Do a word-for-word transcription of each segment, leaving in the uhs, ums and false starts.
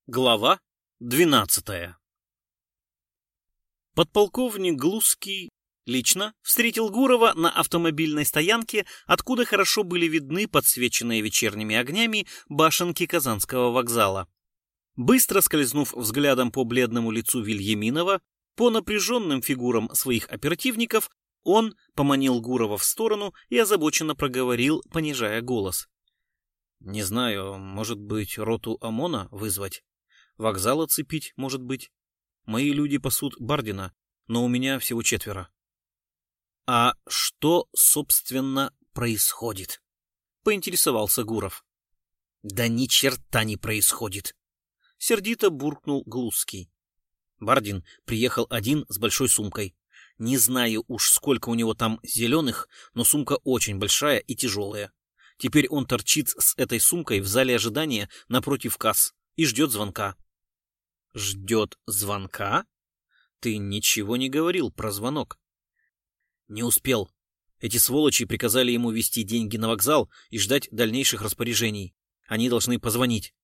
Глава двенадцатая. Подполковник Глузский лично встретил Гурова на автомобильной стоянке, откуда хорошо были видны подсвеченные вечерними огнями башенки Казанского вокзала. Быстро скользнув взглядом по бледному лицу Вильяминова, по напряженным фигурам своих оперативников, он поманил Гурова в сторону и озабоченно проговорил, понижая голос. «Не знаю, может быть, роту ОМОНа вызвать? Вокзал оцепить, может быть. Мои люди пасут Бардина, но у меня всего четверо». «А что, собственно, происходит?» — поинтересовался Гуров. «Да ни черта не происходит!» — сердито буркнул Глузский. Бардин приехал один с большой сумкой. Не знаю уж, сколько у него там зеленых, но сумка очень большая и тяжелая. Теперь он торчит с этой сумкой в зале ожидания напротив касс и ждет звонка. Ждет звонка? Ты ничего не говорил про звонок. Не успел. Эти сволочи приказали ему везти деньги на вокзал и ждать дальнейших распоряжений. Они должны позвонить.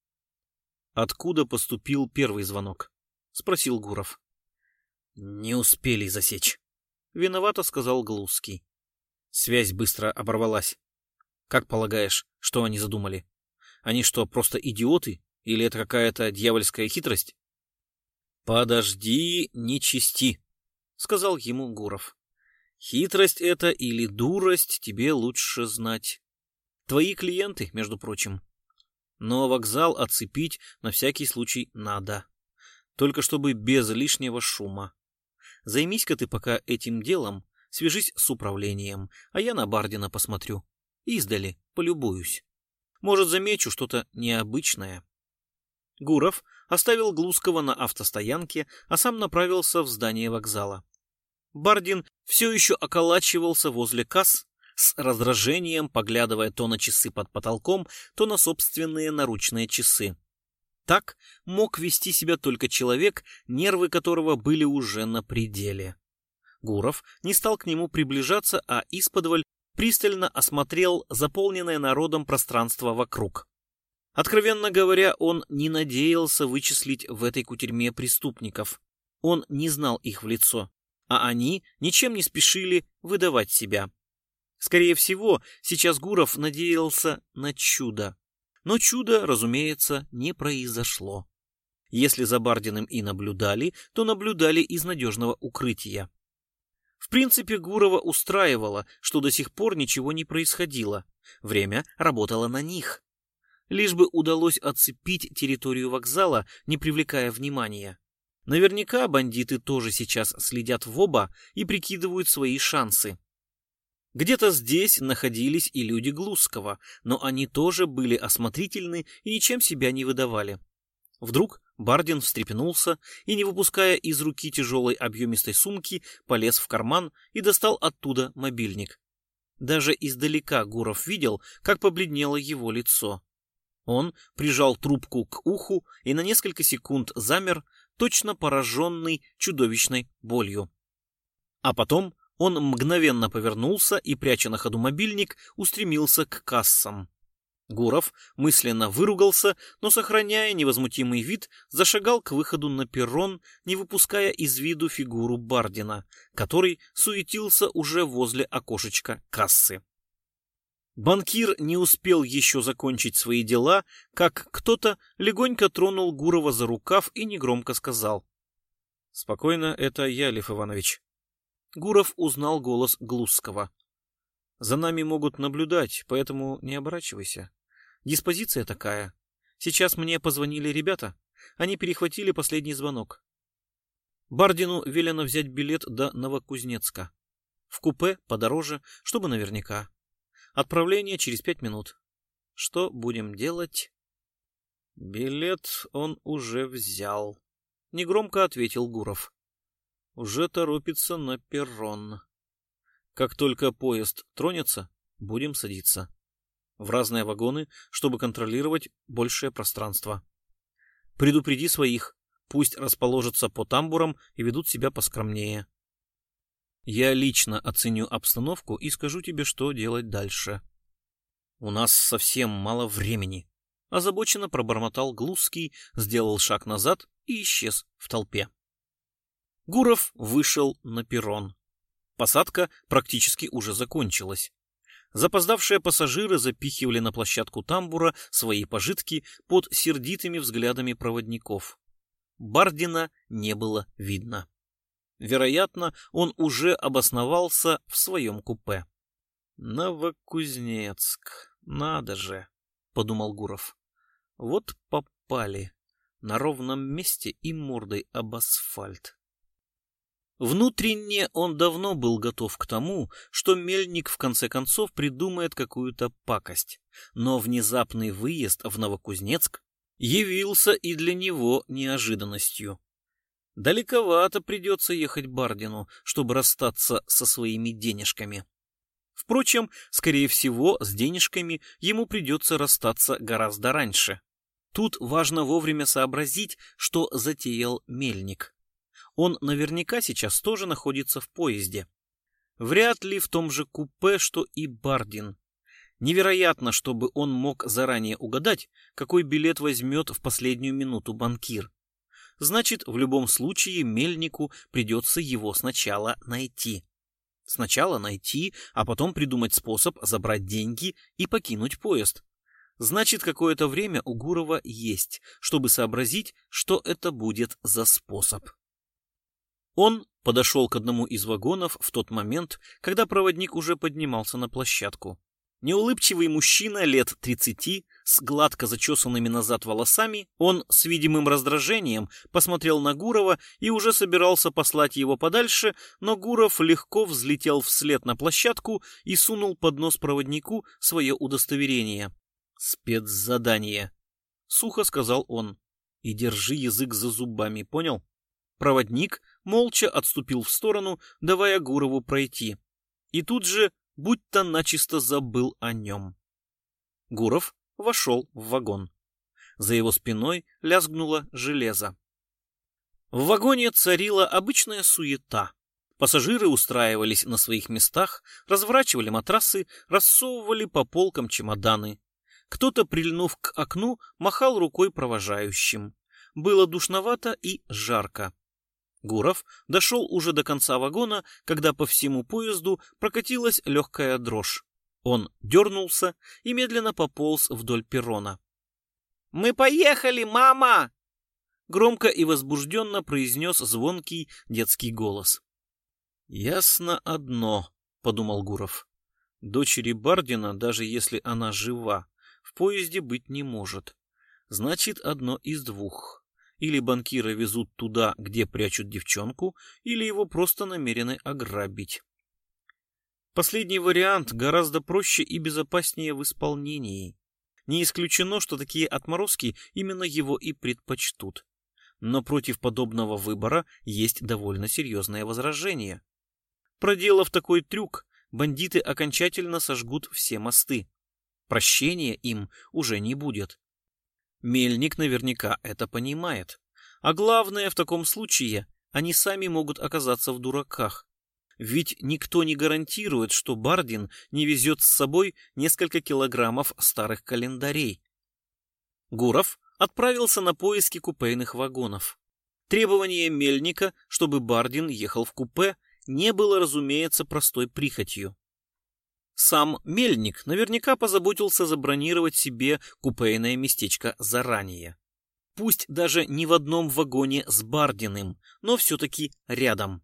Откуда поступил первый звонок? Спросил Гуров. Не успели засечь. Виновато сказал Глузский. Связь быстро оборвалась. Как полагаешь, что они задумали? Они что, просто идиоты? Или это какая-то дьявольская хитрость? Подожди, не чисти, сказал ему Гуров. Хитрость это или дурость, тебе лучше знать. Твои клиенты, между прочим. Но вокзал оцепить на всякий случай надо. Только чтобы без лишнего шума. Займись-ка ты пока этим делом, свяжись с управлением, а я на Бардина посмотрю. Издали полюбуюсь. Может, замечу что-то необычное. Гуров оставил Глузского на автостоянке, а сам направился в здание вокзала. Бардин все еще околачивался возле касс, с раздражением поглядывая то на часы под потолком, то на собственные наручные часы. Так мог вести себя только человек, нервы которого были уже на пределе. Гуров не стал к нему приближаться, а исподволь пристально осмотрел заполненное народом пространство вокруг. Откровенно говоря, он не надеялся вычислить в этой кутерьме преступников. Он не знал их в лицо, а они ничем не спешили выдавать себя. Скорее всего, сейчас Гуров надеялся на чудо. Но чудо, разумеется, не произошло. Если за Бардиным и наблюдали, то наблюдали из надежного укрытия. В принципе, Гурова устраивало, что до сих пор ничего не происходило. Время работало на них. Лишь бы удалось оцепить территорию вокзала, не привлекая внимания. Наверняка бандиты тоже сейчас следят в оба и прикидывают свои шансы. Где-то здесь находились и люди Глузского, но они тоже были осмотрительны и ничем себя не выдавали. Вдруг Бардин встрепенулся и, не выпуская из руки тяжелой объемистой сумки, полез в карман и достал оттуда мобильник. Даже издалека Гуров видел, как побледнело его лицо. Он прижал трубку к уху и на несколько секунд замер, точно пораженный чудовищной болью. А потом он мгновенно повернулся и, пряча на ходу мобильник, устремился к кассам. Гуров мысленно выругался, но, сохраняя невозмутимый вид, зашагал к выходу на перрон, не выпуская из виду фигуру Бардина, который суетился уже возле окошечка кассы. Банкир не успел еще закончить свои дела, как кто-то легонько тронул Гурова за рукав и негромко сказал: «Спокойно, это я, Лев Иванович». Гуров узнал голос Глузского. «За нами могут наблюдать, поэтому не оборачивайся. Диспозиция такая. Сейчас мне позвонили ребята. Они перехватили последний звонок. Бардину велено взять билет до Новокузнецка. В купе подороже, чтобы наверняка. Отправление через пять минут. Что будем делать?» «Билет он уже взял», — негромко ответил Гуров. «Уже торопится на перрон. Как только поезд тронется, будем садиться. В разные вагоны, чтобы контролировать большее пространство. Предупреди своих, пусть расположатся по тамбурам и ведут себя поскромнее. Я лично оценю обстановку и скажу тебе, что делать дальше. У нас совсем мало времени. озабоченно пробормотал Глузский, сделал шаг назад и исчез в толпе. Гуров вышел на перрон. Посадка практически уже закончилась. Запоздавшие пассажиры запихивали на площадку тамбура свои пожитки под сердитыми взглядами проводников. Бардина не было видно. Вероятно, он уже обосновался в своем купе. «Новокузнецк, надо же», — подумал Гуров. «Вот попали на ровном месте и мордой об асфальт». Внутренне он давно был готов к тому, что Мельник в конце концов придумает какую-то пакость, но внезапный выезд в Новокузнецк явился и для него неожиданностью. Далековато придется ехать Бардину, чтобы расстаться со своими денежками. Впрочем, скорее всего, с денежками ему придется расстаться гораздо раньше. Тут важно вовремя сообразить, что затеял Мельник. Он наверняка сейчас тоже находится в поезде. Вряд ли в том же купе, что и Бардин. Невероятно, чтобы он мог заранее угадать, какой билет возьмет в последнюю минуту банкир. Значит, в любом случае Мельнику придется его сначала найти. Сначала найти, а потом придумать способ забрать деньги и покинуть поезд. Значит, какое-то время у Гурова есть, чтобы сообразить, что это будет за способ. Он подошел к одному из вагонов в тот момент, когда проводник уже поднимался на площадку. Неулыбчивый мужчина лет тридцати, с гладко зачесанными назад волосами, он с видимым раздражением посмотрел на Гурова и уже собирался послать его подальше, но Гуров легко взлетел вслед на площадку и сунул под нос проводнику свое удостоверение. «Спецзадание», — сухо сказал он, — «и держи язык за зубами, понял?» Проводник молча отступил в сторону, давая Гурову пройти. И тут же будто начисто забыл о нем. Гуров вошел в вагон. За его спиной лязгнуло железо. В вагоне царила обычная суета. Пассажиры устраивались на своих местах, разворачивали матрасы, рассовывали по полкам чемоданы. Кто-то, прильнув к окну, махал рукой провожающим. Было душновато и жарко. Гуров дошел уже до конца вагона, когда по всему поезду прокатилась легкая дрожь. Он дернулся и медленно пополз вдоль перрона. «Мы поехали, мама!» Громко и возбужденно произнес звонкий детский голос. «Ясно одно», — подумал Гуров. «Дочери Бардина, даже если она жива, в поезде быть не может. Значит, одно из двух. Или банкира везут туда, где прячут девчонку, или его просто намерены ограбить. Последний вариант гораздо проще и безопаснее в исполнении. Не исключено, что такие отморозки именно его и предпочтут. Но против подобного выбора есть довольно серьезное возражение. Проделав такой трюк, бандиты окончательно сожгут все мосты. Прощения им уже не будет. Мельник наверняка это понимает. А главное, в таком случае они сами могут оказаться в дураках. Ведь никто не гарантирует, что Бардин не везет с собой несколько килограммов старых календарей. Гуров отправился на поиски купейных вагонов. Требование Мельника, чтобы Бардин ехал в купе, не было, разумеется, простой прихотью. Сам Мельник наверняка позаботился забронировать себе купейное местечко заранее. Пусть даже не в одном вагоне с Бардиным, но все-таки рядом.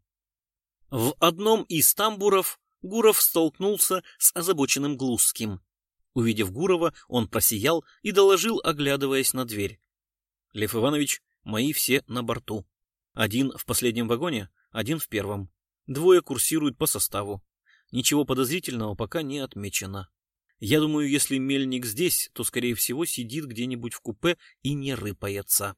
В одном из тамбуров Гуров столкнулся с озабоченным Глузским. Увидев Гурова, он просиял и доложил, оглядываясь на дверь. «Лев Иванович, мои все на борту. Один в последнем вагоне, один в первом. Двое курсируют по составу. Ничего подозрительного пока не отмечено. Я думаю, если Мельник здесь, то, скорее всего, сидит где-нибудь в купе и не рыпается».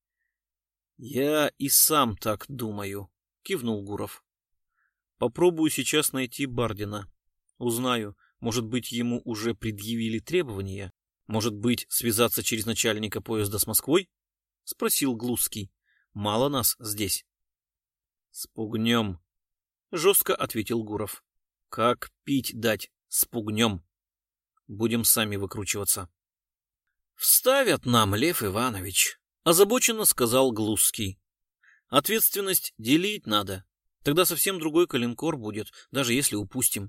«Я и сам так думаю», — кивнул Гуров. «Попробую сейчас найти Бардина. Узнаю, может быть, ему уже предъявили требования? Может быть, связаться через начальника поезда с Москвой?» — спросил Глузский. «Мало нас здесь». «Спугнем», — жестко ответил Гуров. «Как пить дать, спугнем. Будем сами выкручиваться». «Вставят нам, Лев Иванович», — озабоченно сказал Глузский. «Ответственность делить надо. Тогда совсем другой калинкор будет, даже если упустим».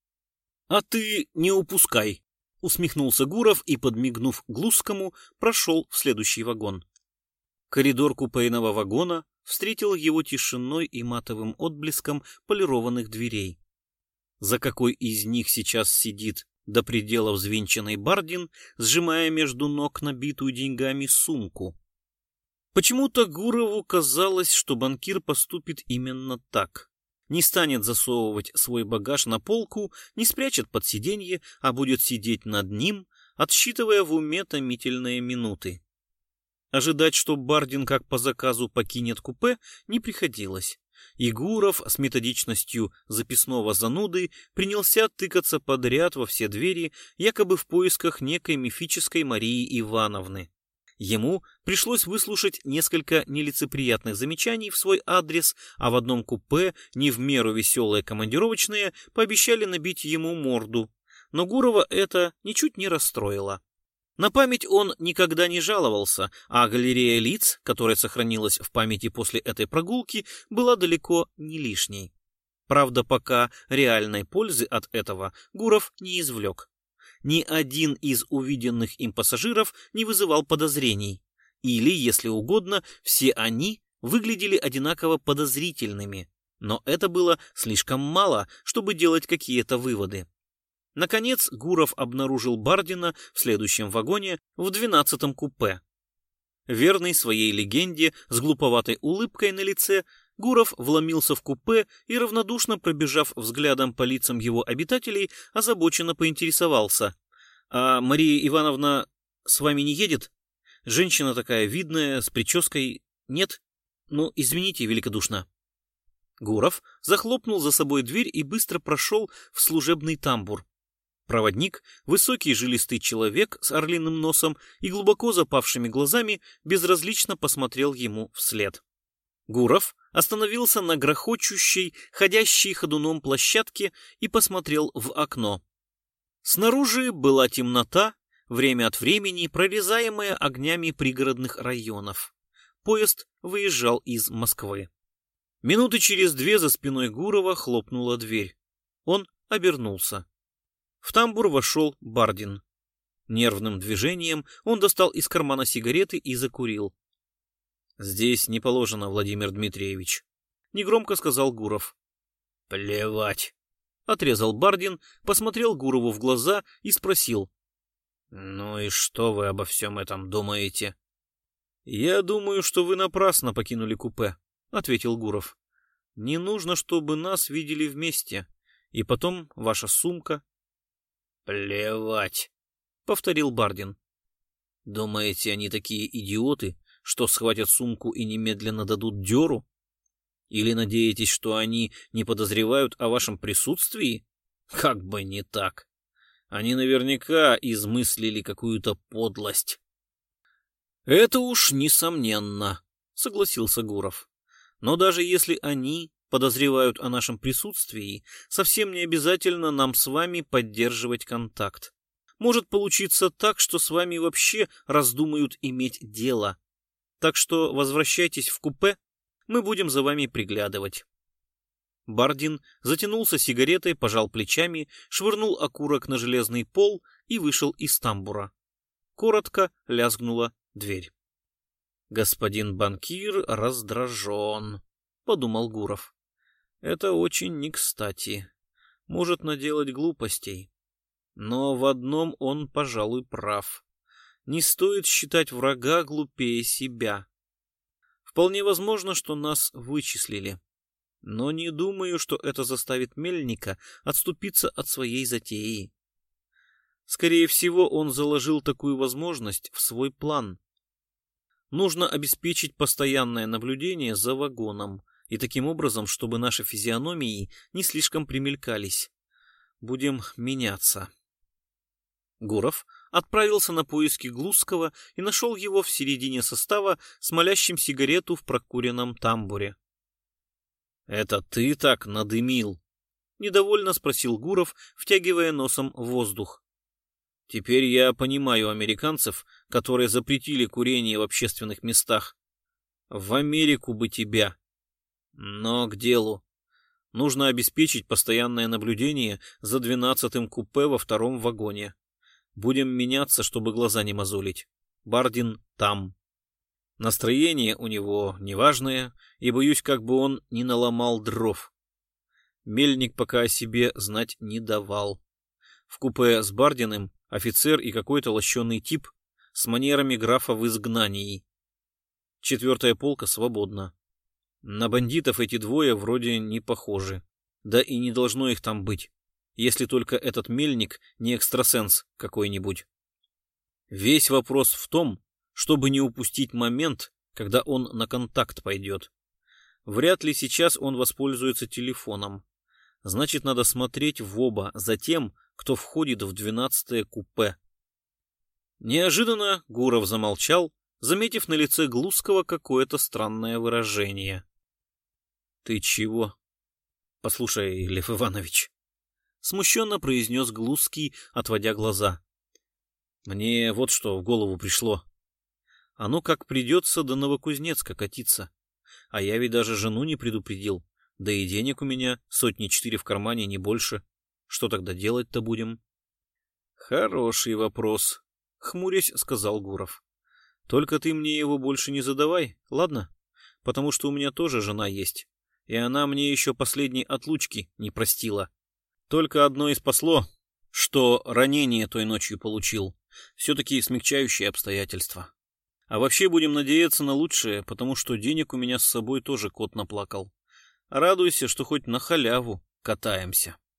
«А ты не упускай», — усмехнулся Гуров и, подмигнув Глузскому, прошел в следующий вагон. Коридор купейного вагона встретил его тишиной и матовым отблеском полированных дверей. За какой из них сейчас сидит до предела взвинченный Бардин, сжимая между ног набитую деньгами сумку? Почему-то Гурову казалось, что банкир поступит именно так. Не станет засовывать свой багаж на полку, не спрячет под сиденье, а будет сидеть над ним, отсчитывая в уме томительные минуты. Ожидать, что Бардин как по заказу покинет купе, не приходилось. И Гуров с методичностью записного зануды принялся тыкаться подряд во все двери, якобы в поисках некой мифической Марии Ивановны. Ему пришлось выслушать несколько нелицеприятных замечаний в свой адрес, а в одном купе, не в меру веселые командировочные, пообещали набить ему морду. Но Гурова это ничуть не расстроило. На память он никогда не жаловался, а галерея лиц, которая сохранилась в памяти после этой прогулки, была далеко не лишней. Правда, пока реальной пользы от этого Гуров не извлек. Ни один из увиденных им пассажиров не вызывал подозрений. Или, если угодно, все они выглядели одинаково подозрительными. Но это было слишком мало, чтобы делать какие-то выводы. Наконец Гуров обнаружил Бардина в следующем вагоне в двенадцатом купе. Верный своей легенде, с глуповатой улыбкой на лице, Гуров вломился в купе и, равнодушно пробежав взглядом по лицам его обитателей, озабоченно поинтересовался: «А Мария Ивановна с вами не едет? Женщина такая видная, с прической. Нет? Ну, извините великодушно». Гуров захлопнул за собой дверь и быстро прошел в служебный тамбур. Проводник, высокий жилистый человек с орлиным носом и глубоко запавшими глазами, безразлично посмотрел ему вслед. Гуров остановился на грохочущей, ходящей ходуном площадке и посмотрел в окно. Снаружи была темнота, время от времени прорезаемая огнями пригородных районов. Поезд выезжал из Москвы. Минуты через две за спиной Гурова хлопнула дверь. Он обернулся. В тамбур вошел Бардин. Нервным движением он достал из кармана сигареты и закурил. «Здесь не положено, Владимир Дмитриевич», — негромко сказал Гуров. «Плевать», — отрезал Бардин, посмотрел Гурову в глаза и спросил: «Ну и что вы обо всем этом думаете?» «Я думаю, что вы напрасно покинули купе», — ответил Гуров. «Не нужно, чтобы нас видели вместе. И потом ваша сумка». «Плевать», — повторил Бардин. «Думаете, они такие идиоты, что схватят сумку и немедленно дадут дёру? Или надеетесь, что они не подозревают о вашем присутствии? Как бы не так. Они наверняка измыслили какую-то подлость». «Это уж несомненно», — согласился Гуров. «Но даже если они подозревают о нашем присутствии, совсем не обязательно нам с вами поддерживать контакт. Может получиться так, что с вами вообще раздумают иметь дело. Так что возвращайтесь в купе, мы будем за вами приглядывать». Бардин затянулся сигаретой, пожал плечами, швырнул окурок на железный пол и вышел из тамбура. Коротко лязгнула дверь. «Господин банкир раздражен», — подумал Гуров. «Это очень не кстати. Может наделать глупостей. Но в одном он, пожалуй, прав. Не стоит считать врага глупее себя. Вполне возможно, что нас вычислили. Но не думаю, что это заставит Мельника отступиться от своей затеи. Скорее всего, он заложил такую возможность в свой план. Нужно обеспечить постоянное наблюдение за вагоном, и таким образом, чтобы наши физиономии не слишком примелькались. Будем меняться». Гуров отправился на поиски Глузского и нашел его в середине состава, смолящим сигарету в прокуренном тамбуре. «Это ты так надымил?» — недовольно спросил Гуров, втягивая носом воздух. Теперь я понимаю американцев, которые запретили курение в общественных местах. В Америку бы тебя. Но к делу. Нужно обеспечить постоянное наблюдение за двенадцатым купе во втором вагоне. Будем меняться, чтобы глаза не мозолить. Бардин там. Настроение у него неважное, и боюсь, как бы он не наломал дров. Мельник пока о себе знать не давал. В купе с Бардиным офицер и какой-то лощеный тип с манерами графа в изгнании. Четвертая полка свободна. На бандитов эти двое вроде не похожи. Да и не должно их там быть, если только этот мельник не экстрасенс какой-нибудь. Весь вопрос в том, чтобы не упустить момент, когда он на контакт пойдет. Вряд ли сейчас он воспользуется телефоном. Значит, надо смотреть в оба за тем, кто входит в двенадцатое купе. Неожиданно Гуров замолчал, заметив на лице Глузского какое-то странное выражение. — Ты чего? — Послушай, Лев Иванович, — смущенно произнес Глузский, отводя глаза. — Мне вот что в голову пришло. Оно как придется до Новокузнецка катиться. А я ведь даже жену не предупредил. Да и денег у меня сотни четыре в кармане, не больше. Что тогда делать-то будем? — Хороший вопрос, — хмурясь сказал Гуров. — Только ты мне его больше не задавай, ладно? Потому что у меня тоже жена есть. И она мне еще последней отлучки не простила. Только одно и спасло, что ранение той ночью получил. Все-таки смягчающие обстоятельства. А вообще будем надеяться на лучшее, потому что денег у меня с собой тоже кот наплакал. Радуйся, что хоть на халяву катаемся.